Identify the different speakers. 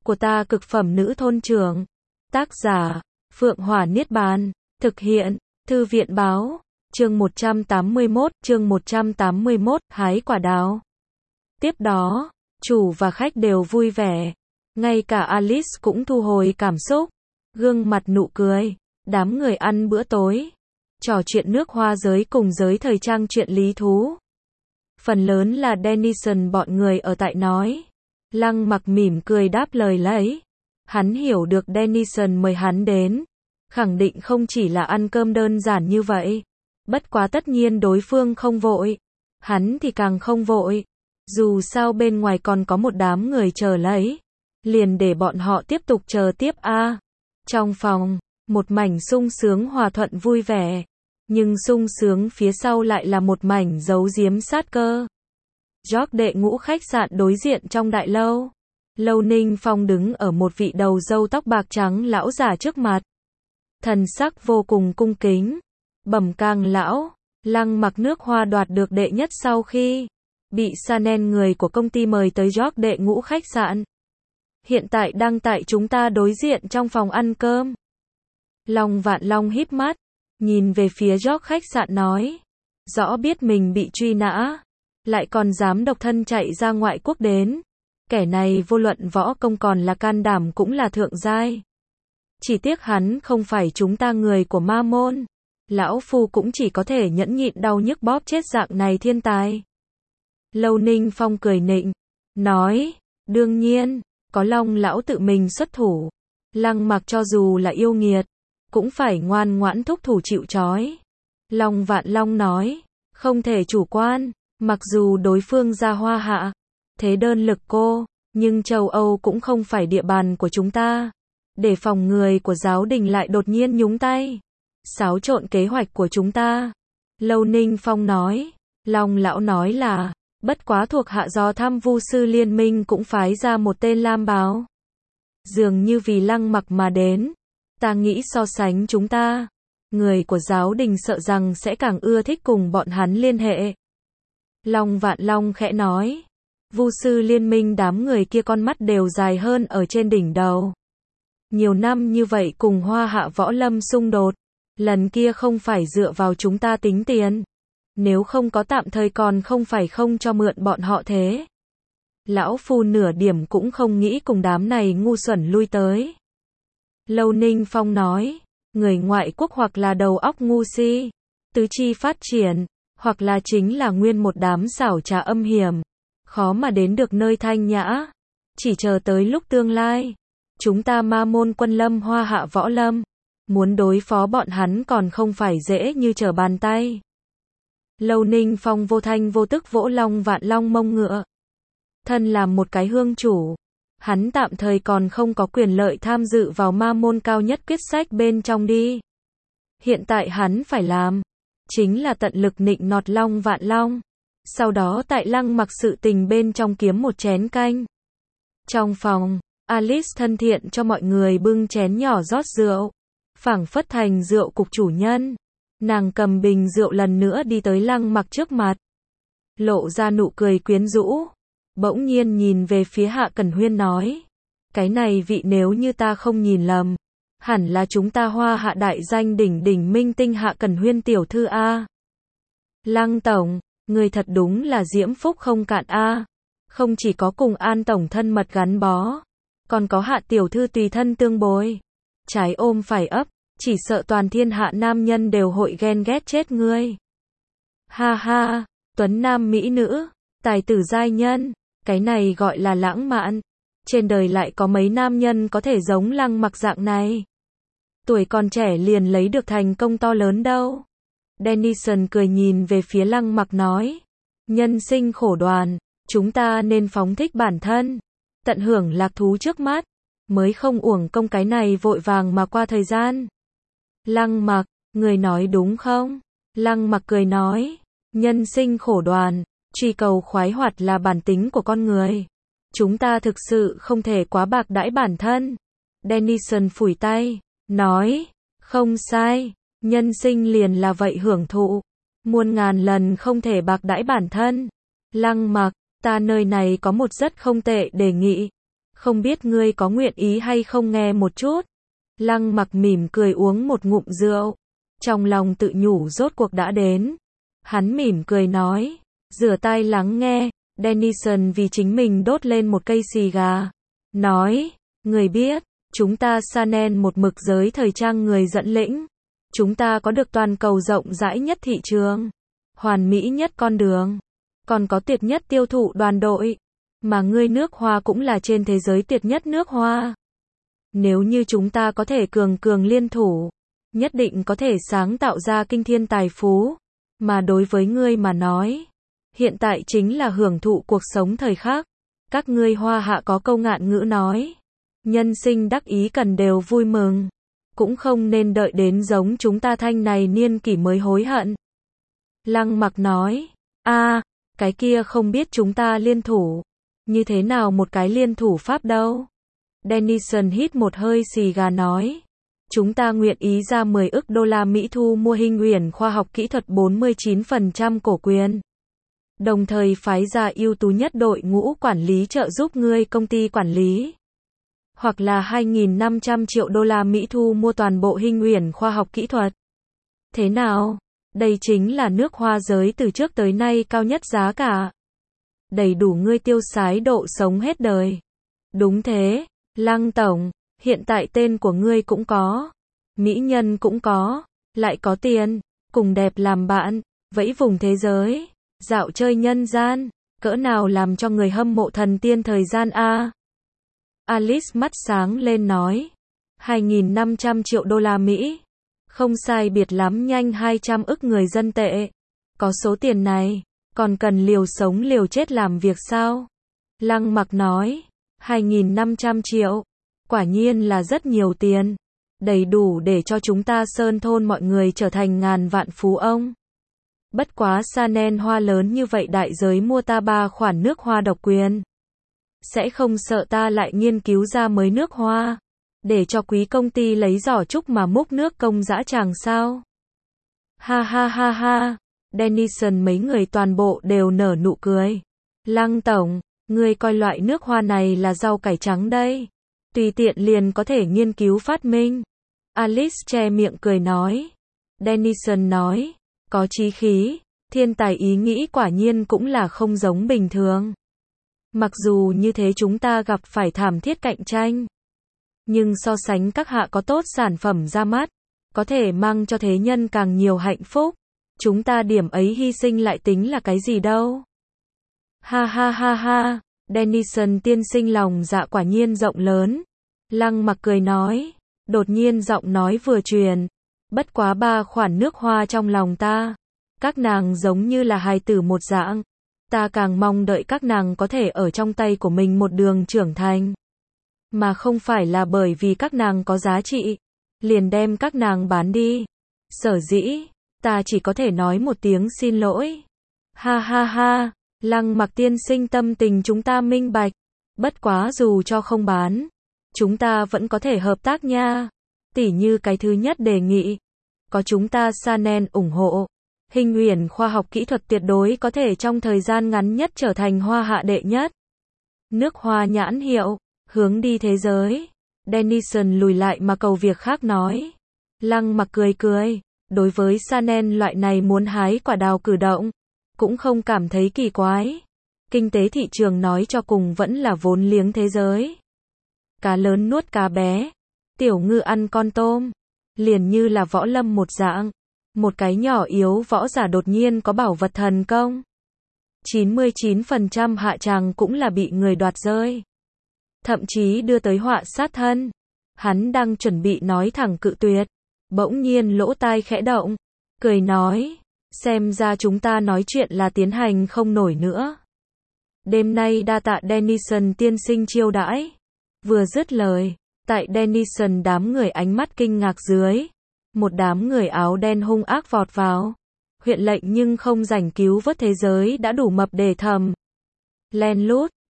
Speaker 1: của ta cực phẩm nữ thôn trưởng. Tác giả, Phượng Hỏa Niết Bàn. Thực hiện, Thư viện báo. Chương 181, hái quả đào. Tiếp đó, chủ và khách đều vui vẻ. Ngay cả Alice cũng thu hồi cảm xúc. Gương mặt nụ cười. Đám người ăn bữa tối. Trò chuyện nước hoa giới cùng giới thời trang chuyện lý thú. Phần lớn là Dennison bọn người ở tại nói. Lăng Mặc mỉm cười đáp lời lấy. Hắn hiểu được Dennison mời hắn đến. Khẳng định không chỉ là ăn cơm đơn giản như vậy. Bất quá tất nhiên đối phương không vội. Hắn thì càng không vội. Dù sao bên ngoài còn có một đám người chờ lấy. Liền để bọn họ tiếp tục chờ tiếp a. Trong phòng, một mảnh sung sướng hòa thuận vui vẻ. Nhưng sung sướng phía sau lại là một mảnh giấu giếm sát cơ. George đệ ngũ khách sạn đối diện trong đại lâu. Lâu Ninh Phong đứng ở một vị đầu râu tóc bạc trắng lão già trước mặt. Thần sắc vô cùng cung kính. Bẩm Cang lão, Lăng Mặc nước hoa đoạt được đệ nhất sau khi bị Chanel người của công ty mời tới George đệ ngũ khách sạn. Hiện tại đang tại chúng ta đối diện trong phòng ăn cơm. Long Vạn Long híp mắt, nhìn về phía George khách sạn nói. Rõ biết mình bị truy nã, lại còn dám độc thân chạy ra ngoại quốc đến. Kẻ này vô luận võ công còn là can đảm cũng là thượng giai. Chỉ tiếc hắn không phải chúng ta người của ma môn. Lão Phu cũng chỉ có thể nhẫn nhịn đau nhức bóp chết dạng này thiên tài. Lâu Ninh Phong cười nịnh, nói, đương nhiên, có Long lão tự mình xuất thủ. Lăng Mặc cho dù là yêu nghiệt, cũng phải ngoan ngoãn thúc thủ chịu trói. Long Vạn Long nói, không thể chủ quan, mặc dù đối phương ra Hoa Hạ, thế đơn lực cô, nhưng châu Âu cũng không phải địa bàn của chúng ta. Để phòng người của giáo đình lại đột nhiên nhúng tay, xáo trộn kế hoạch của chúng ta. Lâu Ninh Phong nói, Long lão nói là, bất quá thuộc hạ do Tham Vu sư liên minh cũng phái ra một tên lam báo. Dường như vì Lăng Mặc mà đến. Ta nghĩ so sánh chúng ta, người của giáo đình sợ rằng sẽ càng ưa thích cùng bọn hắn liên hệ. Long Vạn Long khẽ nói, Vu sư liên minh đám người kia con mắt đều dài hơn ở trên đỉnh đầu. Nhiều năm như vậy cùng Hoa Hạ võ lâm xung đột, lần kia không phải dựa vào chúng ta tính tiền. Nếu không có tạm thời còn không phải không cho mượn bọn họ thế. Lão Phu nửa điểm cũng không nghĩ cùng đám này ngu xuẩn lui tới. Lâu Ninh Phong nói, người ngoại quốc hoặc là đầu óc ngu si, tứ chi phát triển, hoặc là chính là nguyên một đám xảo trá âm hiểm, khó mà đến được nơi thanh nhã. Chỉ chờ tới lúc tương lai, chúng ta ma môn quân lâm Hoa Hạ võ lâm, muốn đối phó bọn hắn còn không phải dễ như trở bàn tay. Lâu Ninh Phong vô thanh vô tức vỗ Long Vạn Long mông ngựa. Thân làm một cái hương chủ, hắn tạm thời còn không có quyền lợi tham dự vào ma môn cao nhất quyết sách bên trong đi. Hiện tại hắn phải làm, chính là tận lực nịnh nọt Long Vạn Long. Sau đó tại Lăng Mặc sự tình bên trong kiếm một chén canh. Trong phòng, Alice thân thiện cho mọi người bưng chén nhỏ rót rượu. Phảng phất thành rượu cục chủ nhân. Nàng cầm bình rượu lần nữa đi tới Lăng Mặc trước mặt. Lộ ra nụ cười quyến rũ. Bỗng nhiên nhìn về phía Hạ Cẩn Huyên nói. Cái này vị nếu như ta không nhìn lầm, hẳn là chúng ta Hoa Hạ đại danh đỉnh đỉnh minh tinh Hạ Cẩn Huyên tiểu thư A. Lăng Tổng, người thật đúng là diễm phúc không cạn A. Không chỉ có cùng An Tổng thân mật gắn bó, còn có Hạ tiểu thư tùy thân tương bồi. Trái ôm phải ấp, chỉ sợ toàn thiên hạ nam nhân đều hội ghen ghét chết ngươi. Ha ha, tuấn nam mỹ nữ, tài tử giai nhân, cái này gọi là lãng mạn. Trên đời lại có mấy nam nhân có thể giống Lăng Mặc dạng này. Tuổi còn trẻ liền lấy được thành công to lớn đâu. Dennison cười nhìn về phía Lăng Mặc nói. Nhân sinh khổ đoàn, chúng ta nên phóng thích bản thân, tận hưởng lạc thú trước mắt, mới không uổng công cái này vội vàng mà qua thời gian. Lăng Mặc, người nói đúng không? Lăng Mặc cười nói. Nhân sinh khổ đoàn, truy cầu khoái hoạt là bản tính của con người. Chúng ta thực sự không thể quá bạc đãi bản thân. Dennison phủi tay, nói, không sai, nhân sinh liền là vậy hưởng thụ. Muôn ngàn lần không thể bạc đãi bản thân. Lăng Mặc, ta nơi này có một rất không tệ đề nghị. Không biết ngươi có nguyện ý hay không nghe một chút. Lăng Mặc mỉm cười uống một ngụm rượu. Trong lòng tự nhủ rốt cuộc đã đến. Hắn mỉm cười nói. Rửa tai lắng nghe. Dennison vì chính mình đốt lên một cây xì gà. Nói. Người biết. Chúng ta Chanel một mực giới thời trang người dẫn lĩnh. Chúng ta có được toàn cầu rộng rãi nhất thị trường. Hoàn mỹ nhất con đường. Còn có tuyệt nhất tiêu thụ đoàn đội. Mà ngươi nước Hoa cũng là trên thế giới tuyệt nhất nước Hoa. Nếu như chúng ta có thể cường cường liên thủ, nhất định có thể sáng tạo ra kinh thiên tài phú. Mà đối với ngươi mà nói, hiện tại chính là hưởng thụ cuộc sống thời khắc. Các ngươi Hoa hạ có câu ngạn ngữ nói, nhân sinh đắc ý cần đều vui mừng, cũng không nên đợi đến giống chúng ta thanh này niên kỷ mới hối hận. Lăng Mặc nói, cái kia không biết chúng ta liên thủ, như thế nào một cái liên thủ pháp đâu? Dennison hít một hơi xì gà nói, chúng ta nguyện ý ra 10 ức đô la Mỹ thu mua Hinh Uyển khoa học kỹ thuật 49% cổ quyền. Đồng thời phái ra ưu tú nhất đội ngũ quản lý trợ giúp ngươi công ty quản lý. Hoặc là 2.500 triệu đô la Mỹ thu mua toàn bộ Hinh Uyển khoa học kỹ thuật. Thế nào? Đây chính là nước Hoa giới từ trước tới nay cao nhất giá cả. Đầy đủ ngươi tiêu xái độ sống hết đời. Đúng thế, Lăng Tổng, hiện tại tên của ngươi cũng có. Mỹ nhân cũng có, lại có tiền, cùng đẹp làm bạn, vẫy vùng thế giới, dạo chơi nhân gian, cỡ nào làm cho người hâm mộ thần tiên thời gian a. Alice mắt sáng lên nói, 2.500 triệu đô la Mỹ. Không sai biệt lắm nhanh 200 ức người dân tệ. Có số tiền này, còn cần liều sống liều chết làm việc sao? Lăng Mặc nói, 2.500 triệu. Quả nhiên là rất nhiều tiền. Đầy đủ để cho chúng ta sơn thôn mọi người trở thành ngàn vạn phú ông. Bất quá Chanel Hoa lớn như vậy đại giới mua ta 3 khoản nước Hoa độc quyền. Sẽ không sợ ta lại nghiên cứu ra mới nước Hoa, để cho quý công ty lấy giỏ trúc mà múc nước công dã tràng sao? Ha ha ha ha. Dennison mấy người toàn bộ đều nở nụ cười. Lăng Tổng, ngươi coi loại nước Hoa này là rau cải trắng đây. Tùy tiện liền có thể nghiên cứu phát minh. Alice che miệng cười nói. Dennison nói, có chí khí, thiên tài ý nghĩ quả nhiên cũng là không giống bình thường. Mặc dù như thế chúng ta gặp phải thảm thiết cạnh tranh. Nhưng so sánh các hạ có tốt sản phẩm ra mắt, có thể mang cho thế nhân càng nhiều hạnh phúc. Chúng ta điểm ấy hy sinh lại tính là cái gì đâu. Ha ha ha ha. Dennison tiên sinh lòng dạ quả nhiên rộng lớn. Lăng Mặc cười nói. Đột nhiên giọng nói vừa truyền. Bất quá 3 khoản nước Hoa trong lòng ta. Các nàng giống như là hài tử một dạng. Ta càng mong đợi các nàng có thể ở trong tay của mình một đường trưởng thành. Mà không phải là bởi vì các nàng có giá trị, liền đem các nàng bán đi. Sở dĩ, ta chỉ có thể nói một tiếng xin lỗi. Ha ha ha, Lăng Mặc tiên sinh tâm tình chúng ta minh bạch. Bất quá dù cho không bán, chúng ta vẫn có thể hợp tác nha. Tỉ như cái thứ nhất đề nghị, có chúng ta Chanel ủng hộ, Hinh Uyển khoa học kỹ thuật tuyệt đối có thể trong thời gian ngắn nhất trở thành Hoa hạ đệ nhất nước Hoa nhãn hiệu, hướng đi thế giới. Dennison lùi lại mà cầu việc khác nói. Lăng Mặc cười cười, đối với Chanel loại này muốn hái quả đào cử động, cũng không cảm thấy kỳ quái. Kinh tế thị trường nói cho cùng vẫn là vốn liếng thế giới. Cá lớn nuốt cá bé, tiểu ngư ăn con tôm, liền như là võ lâm một dạng. Một cái nhỏ yếu võ giả đột nhiên có bảo vật thần công, 99% hạ tràng cũng là bị người đoạt rơi. Thậm chí đưa tới họa sát thân. Hắn đang chuẩn bị nói thẳng cự tuyệt, bỗng nhiên lỗ tai khẽ động, cười nói, xem ra chúng ta nói chuyện là tiến hành không nổi nữa. Đêm nay đa tạ Dennison tiên sinh chiêu đãi. Vừa dứt lời, tại Dennison đám người ánh mắt kinh ngạc dưới, một đám người áo đen hung ác vọt vào. Huyện lệnh nhưng không rảnh cứu vớt thế giới đã đủ mập để thầm. Len lút,